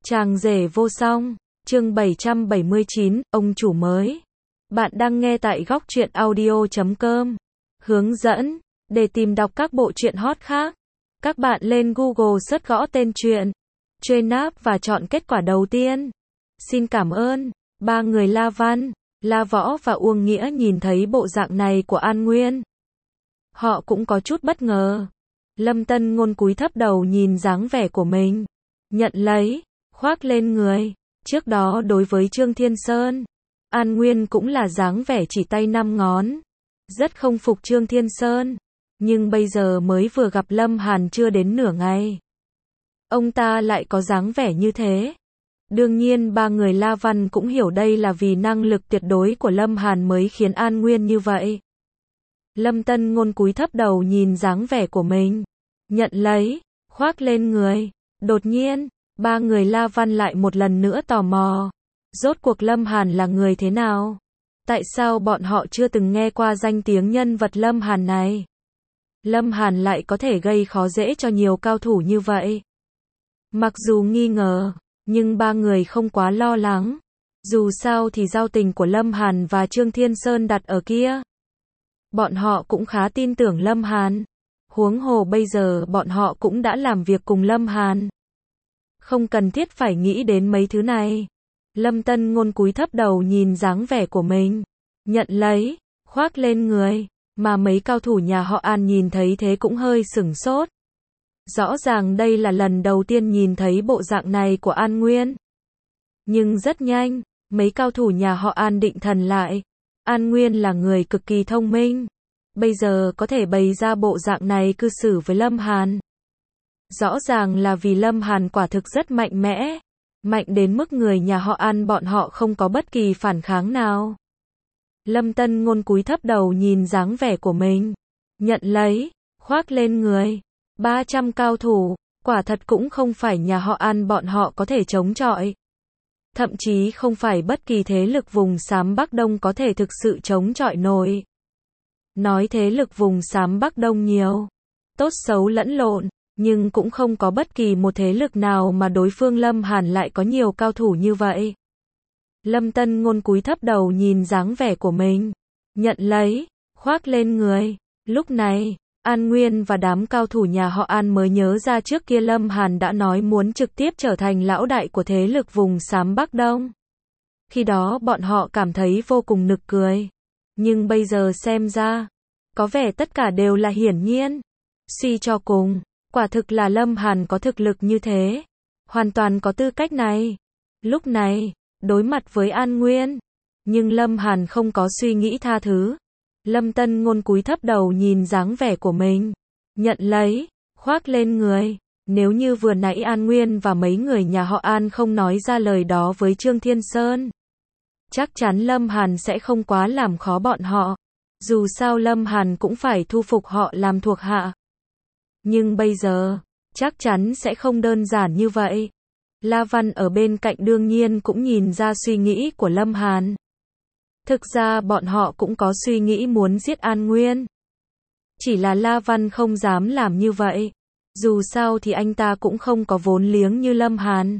Chàng rể vô song, chương 779, ông chủ mới. Bạn đang nghe tại góc truyện audio.com. Hướng dẫn, để tìm đọc các bộ truyện hot khác, các bạn lên Google search gõ tên truyện, truy nạp và chọn kết quả đầu tiên. Xin cảm ơn. Ba người La Văn, La Võ và Uông Nghĩa nhìn thấy bộ dạng này của An Nguyên. Họ cũng có chút bất ngờ. Lâm Tân Ngôn cúi thấp đầu nhìn dáng vẻ của mình, nhận lấy, khoác lên người. Trước đó đối với Trương Thiên Sơn, An Nguyên cũng là dáng vẻ chỉ tay năm ngón, rất không phục Trương Thiên Sơn. Nhưng bây giờ mới vừa gặp Lâm Hàn chưa đến nửa ngày, ông ta lại có dáng vẻ như thế. Đương nhiên ba người La Văn cũng hiểu đây là vì năng lực tuyệt đối của Lâm Hàn mới khiến An Nguyên như vậy. Lâm Tân Ngôn cúi thấp đầu nhìn dáng vẻ của mình, nhận lấy, khoác lên người. Đột nhiên, ba người La Văn lại một lần nữa tò mò. Rốt cuộc Lâm Hàn là người thế nào? Tại sao bọn họ chưa từng nghe qua danh tiếng nhân vật Lâm Hàn này? Lâm Hàn lại có thể gây khó dễ cho nhiều cao thủ như vậy. Mặc dù nghi ngờ, nhưng ba người không quá lo lắng. Dù sao thì giao tình của Lâm Hàn và Trương Thiên Sơn đặt ở kia. Bọn họ cũng khá tin tưởng Lâm Hàn. Huống hồ bây giờ bọn họ cũng đã làm việc cùng Lâm Hàn, không cần thiết phải nghĩ đến mấy thứ này. Lâm Tân Ngôn cúi thấp đầu nhìn dáng vẻ của mình, nhận lấy, khoác lên người. Mà mấy cao thủ nhà họ An nhìn thấy thế cũng hơi sửng sốt. Rõ ràng đây là lần đầu tiên nhìn thấy bộ dạng này của An Nguyên. Nhưng rất nhanh, mấy cao thủ nhà họ An định thần lại. An Nguyên là người cực kỳ thông minh, bây giờ có thể bày ra bộ dạng này cư xử với Lâm Hàn. Rõ ràng là vì Lâm Hàn quả thực rất mạnh mẽ, mạnh đến mức người nhà họ An bọn họ không có bất kỳ phản kháng nào. Lâm Tân Ngôn cúi thấp đầu nhìn dáng vẻ của mình, nhận lấy, khoác lên người. 300 cao thủ, quả thật cũng không phải nhà họ An bọn họ có thể chống chọi. Thậm chí không phải bất kỳ thế lực vùng xám Bắc Đông có thể thực sự chống chọi nổi. Nói thế lực vùng xám Bắc Đông nhiều, tốt xấu lẫn lộn, nhưng cũng không có bất kỳ một thế lực nào mà đối phương Lâm Hàn lại có nhiều cao thủ như vậy. Lâm Tân Ngôn cúi thấp đầu nhìn dáng vẻ của mình, nhận lấy, khoác lên người. Lúc này, An Nguyên và đám cao thủ nhà họ An mới nhớ ra trước kia Lâm Hàn đã nói muốn trực tiếp trở thành lão đại của thế lực vùng xám Bắc Đông. Khi đó bọn họ cảm thấy vô cùng nực cười. Nhưng bây giờ xem ra, có vẻ tất cả đều là hiển nhiên. Suy cho cùng, quả thực là Lâm Hàn có thực lực như thế, hoàn toàn có tư cách này. Lúc này, đối mặt với An Nguyên, nhưng Lâm Hàn không có suy nghĩ tha thứ. Lâm Tân Ngôn cúi thấp đầu nhìn dáng vẻ của mình, nhận lấy, khoác lên người. Nếu như vừa nãy An Nguyên và mấy người nhà họ An không nói ra lời đó với Trương Thiên Sơn, chắc chắn Lâm Hàn sẽ không quá làm khó bọn họ. Dù sao Lâm Hàn cũng phải thu phục họ làm thuộc hạ. Nhưng bây giờ, chắc chắn sẽ không đơn giản như vậy. La Văn ở bên cạnh đương nhiên cũng nhìn ra suy nghĩ của Lâm Hàn. Thực ra bọn họ cũng có suy nghĩ muốn giết An Nguyên. Chỉ là La Văn không dám làm như vậy. Dù sao thì anh ta cũng không có vốn liếng như Lâm Hàn.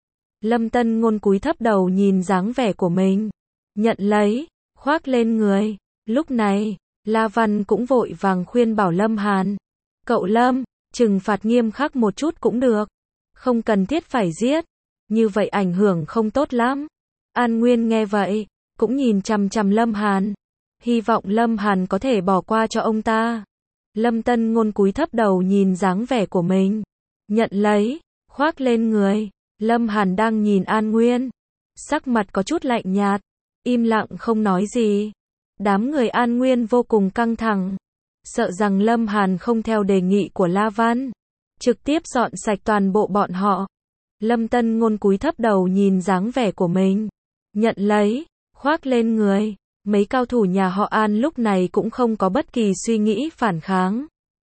Lâm Tân Ngôn cúi thấp đầu nhìn dáng vẻ của mình, nhận lấy, khoác lên người. Lúc này, La Văn cũng vội vàng khuyên bảo Lâm Hàn. Cậu Lâm, trừng phạt nghiêm khắc một chút cũng được. Không cần thiết phải giết. Như vậy ảnh hưởng không tốt lắm. An Nguyên nghe vậy, cũng nhìn chằm chằm Lâm Hàn. Hy vọng Lâm Hàn có thể bỏ qua cho ông ta. Lâm Tân Ngôn cúi thấp đầu nhìn dáng vẻ của mình, nhận lấy, khoác lên người. Lâm Hàn đang nhìn An Nguyên, sắc mặt có chút lạnh nhạt, im lặng không nói gì. Đám người An Nguyên vô cùng căng thẳng, sợ rằng Lâm Hàn không theo đề nghị của La Văn, trực tiếp dọn sạch toàn bộ bọn họ. Lâm Tân Ngôn cúi thấp đầu nhìn dáng vẻ của mình, nhận lấy, khoác lên người. Mấy cao thủ nhà họ An lúc này cũng không có bất kỳ suy nghĩ phản kháng.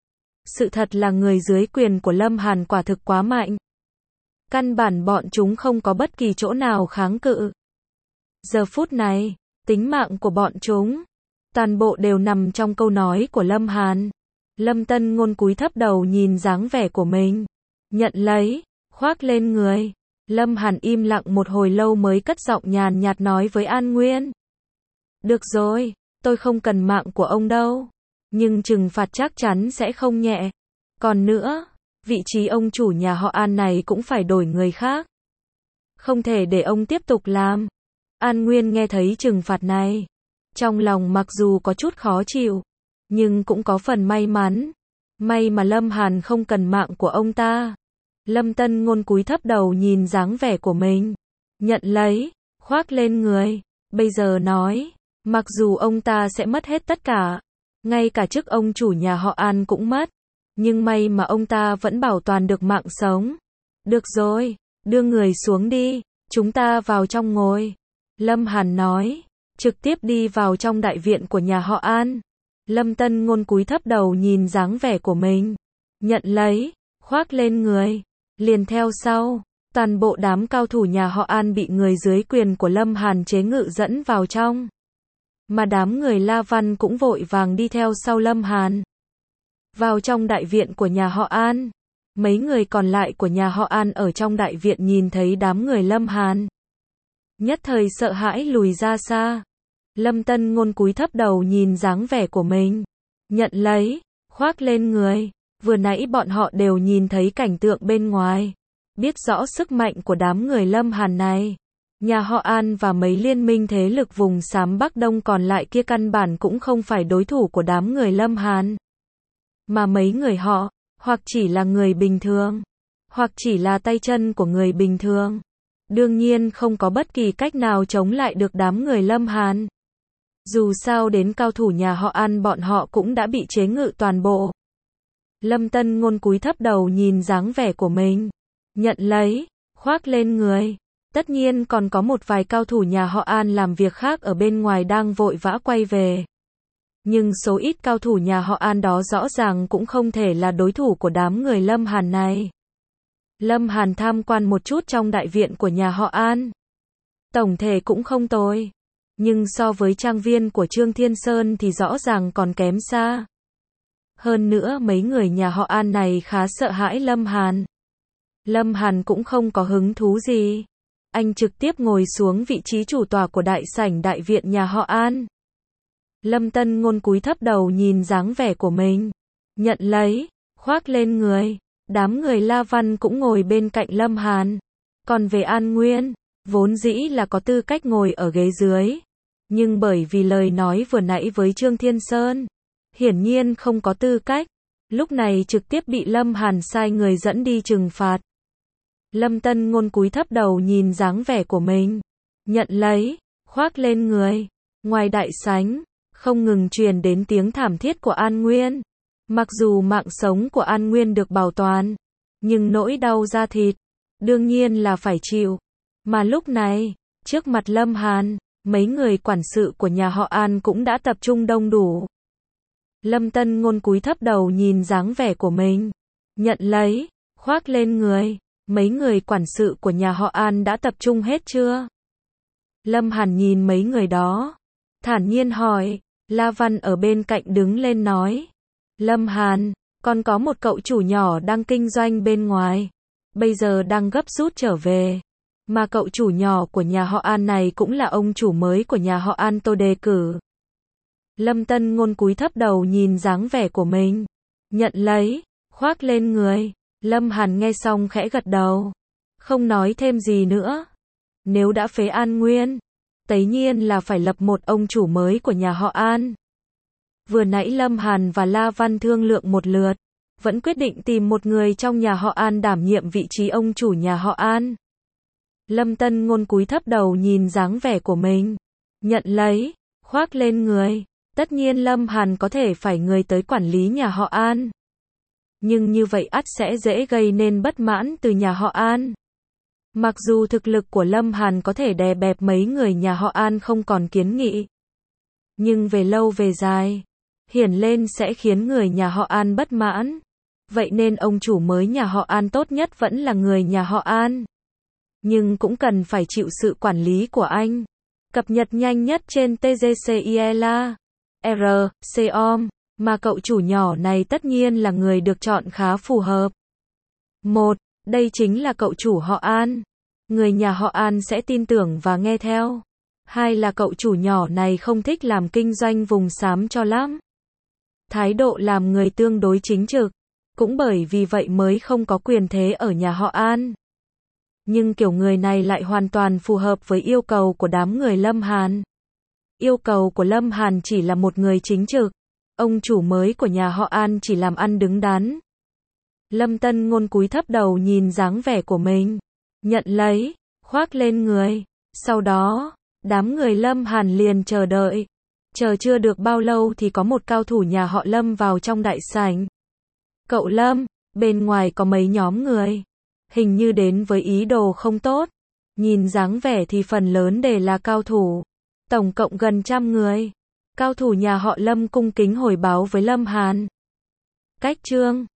Sự thật là người dưới quyền của Lâm Hàn quả thực quá mạnh. Căn bản bọn chúng không có bất kỳ chỗ nào kháng cự. Giờ phút này, tính mạng của bọn chúng, toàn bộ đều nằm trong câu nói của Lâm Hàn. Lâm Tân Ngôn cúi thấp đầu nhìn dáng vẻ của mình, nhận lấy, khoác lên người. Lâm Hàn im lặng một hồi lâu mới cất giọng nhàn nhạt nói với An Nguyên. Được rồi, tôi không cần mạng của ông đâu. Nhưng trừng phạt chắc chắn sẽ không nhẹ. Còn nữa, vị trí ông chủ nhà họ An này cũng phải đổi người khác. Không thể để ông tiếp tục làm. An Nguyên nghe thấy trừng phạt này. Trong lòng mặc dù có chút khó chịu, nhưng cũng có phần may mắn. May mà Lâm Hàn không cần mạng của ông ta. Lâm Tân Ngôn cúi thấp đầu nhìn dáng vẻ của mình. Nhận lấy, khoác lên người. Bây giờ nói, mặc dù ông ta sẽ mất hết tất cả, ngay cả chức ông chủ nhà họ An cũng mất. Nhưng may mà ông ta vẫn bảo toàn được mạng sống. Được rồi, đưa người xuống đi, chúng ta vào trong ngồi. Lâm Hàn nói, trực tiếp đi vào trong đại viện của nhà họ An. Lâm Tân Ngôn cúi thấp đầu nhìn dáng vẻ của mình. Nhận lấy, khoác lên người. Liền theo sau, toàn bộ đám cao thủ nhà họ An bị người dưới quyền của Lâm Hàn chế ngự dẫn vào trong. Mà đám người La Văn cũng vội vàng đi theo sau Lâm Hàn. Vào trong đại viện của nhà họ An. Mấy người còn lại của nhà họ An ở trong đại viện nhìn thấy đám người Lâm Hàn. Nhất thời sợ hãi lùi ra xa. Lâm Tân Ngôn cúi thấp đầu nhìn dáng vẻ của mình. Nhận lấy, khoác lên người. Vừa nãy bọn họ đều nhìn thấy cảnh tượng bên ngoài. Biết rõ sức mạnh của đám người Lâm Hàn này. Nhà họ An và mấy liên minh thế lực vùng xám Bắc Đông còn lại kia căn bản cũng không phải đối thủ của đám người Lâm Hàn. Mà mấy người họ, hoặc chỉ là người bình thường, hoặc chỉ là tay chân của người bình thường. Đương nhiên không có bất kỳ cách nào chống lại được đám người Lâm Hàn. Dù sao đến cao thủ nhà họ An bọn họ cũng đã bị chế ngự toàn bộ. Lâm Tân Ngôn cúi thấp đầu nhìn dáng vẻ của mình. Nhận lấy, khoác lên người. Tất nhiên còn có một vài cao thủ nhà họ An làm việc khác ở bên ngoài đang vội vã quay về. Nhưng số ít cao thủ nhà họ An đó rõ ràng cũng không thể là đối thủ của đám người Lâm Hàn này. Lâm Hàn tham quan một chút trong đại viện của nhà họ An. Tổng thể cũng không tồi. Nhưng so với trang viên của Trương Thiên Sơn thì rõ ràng còn kém xa. Hơn nữa mấy người nhà họ An này khá sợ hãi Lâm Hàn. Lâm Hàn cũng không có hứng thú gì. Anh trực tiếp ngồi xuống vị trí chủ tọa của đại sảnh đại viện nhà họ An. Lâm Tân Ngôn cúi thấp đầu nhìn dáng vẻ của mình. Nhận lấy, khoác lên người. Đám người La Văn cũng ngồi bên cạnh Lâm Hàn. Còn về An Nguyên, vốn dĩ là có tư cách ngồi ở ghế dưới. Nhưng bởi vì lời nói vừa nãy với Trương Thiên Sơn, hiển nhiên không có tư cách. Lúc này trực tiếp bị Lâm Hàn sai người dẫn đi trừng phạt. Lâm Tân Ngôn cúi thấp đầu nhìn dáng vẻ của mình. Nhận lấy, khoác lên người. Ngoài đại sảnh, không ngừng truyền đến tiếng thảm thiết của An Nguyên. Mặc dù mạng sống của An Nguyên được bảo toàn, nhưng nỗi đau da thịt, đương nhiên là phải chịu. Mà lúc này, trước mặt Lâm Hàn, mấy người quản sự của nhà họ An cũng đã tập trung đông đủ. Lâm Tân Ngôn cúi thấp đầu nhìn dáng vẻ của mình. Nhận lấy, khoác lên người. Mấy người quản sự của nhà họ An đã tập trung hết chưa? Lâm Hàn nhìn mấy người đó, thản nhiên hỏi. La Văn ở bên cạnh đứng lên nói. Lâm Hàn, còn có một cậu chủ nhỏ đang kinh doanh bên ngoài. Bây giờ đang gấp rút trở về. Mà cậu chủ nhỏ của nhà họ An này cũng là ông chủ mới của nhà họ An tôi đề cử. Lâm Tân Ngôn cúi thấp đầu nhìn dáng vẻ của mình. Nhận lấy, khoác lên người. Lâm Hàn nghe xong khẽ gật đầu. Không nói thêm gì nữa. Nếu đã phế An Nguyên, tất nhiên là phải lập một ông chủ mới của nhà họ An. Vừa nãy Lâm Hàn và La Văn thương lượng một lượt, vẫn quyết định tìm một người trong nhà họ An đảm nhiệm vị trí ông chủ nhà họ An. Lâm Tân Ngôn cúi thấp đầu nhìn dáng vẻ của mình. Nhận lấy, khoác lên người. Tất nhiên Lâm Hàn có thể phải người tới quản lý nhà họ An. Nhưng như vậy ắt sẽ dễ gây nên bất mãn từ nhà họ An. Mặc dù thực lực của Lâm Hàn có thể đè bẹp mấy người nhà họ An không còn kiến nghị. Nhưng về lâu về dài, hiển lên sẽ khiến người nhà họ An bất mãn. Vậy nên ông chủ mới nhà họ An tốt nhất vẫn là người nhà họ An. Nhưng cũng cần phải chịu sự quản lý của anh. Cập nhật nhanh nhất trên TGCIELA, RCOM, mà cậu chủ nhỏ này tất nhiên là người được chọn khá phù hợp. 1. Đây chính là cậu chủ họ An. người nhà họ An sẽ tin tưởng và nghe theo. Hai là cậu chủ nhỏ này không thích làm kinh doanh vùng xám cho lắm. Thái độ làm người tương đối chính trực. Cũng bởi vì vậy mới không có quyền thế ở nhà họ An. Nhưng kiểu người này lại hoàn toàn phù hợp với yêu cầu của đám người Lâm Hàn. Yêu cầu của Lâm Hàn chỉ là một người chính trực. Ông chủ mới của nhà họ An chỉ làm ăn đứng đắn. Lâm Tân Ngôn cúi thấp đầu nhìn dáng vẻ của mình. Nhận lấy, khoác lên người. Sau đó, đám người Lâm Hàn liền chờ đợi. Chờ chưa được bao lâu thì có một cao thủ nhà họ Lâm vào trong đại sảnh. Cậu Lâm, bên ngoài có mấy nhóm người. Hình như đến với ý đồ không tốt. Nhìn dáng vẻ thì phần lớn đều là cao thủ. Tổng cộng gần 100 người. Cao thủ nhà họ Lâm cung kính hồi báo với Lâm Hàn. Cách Trương,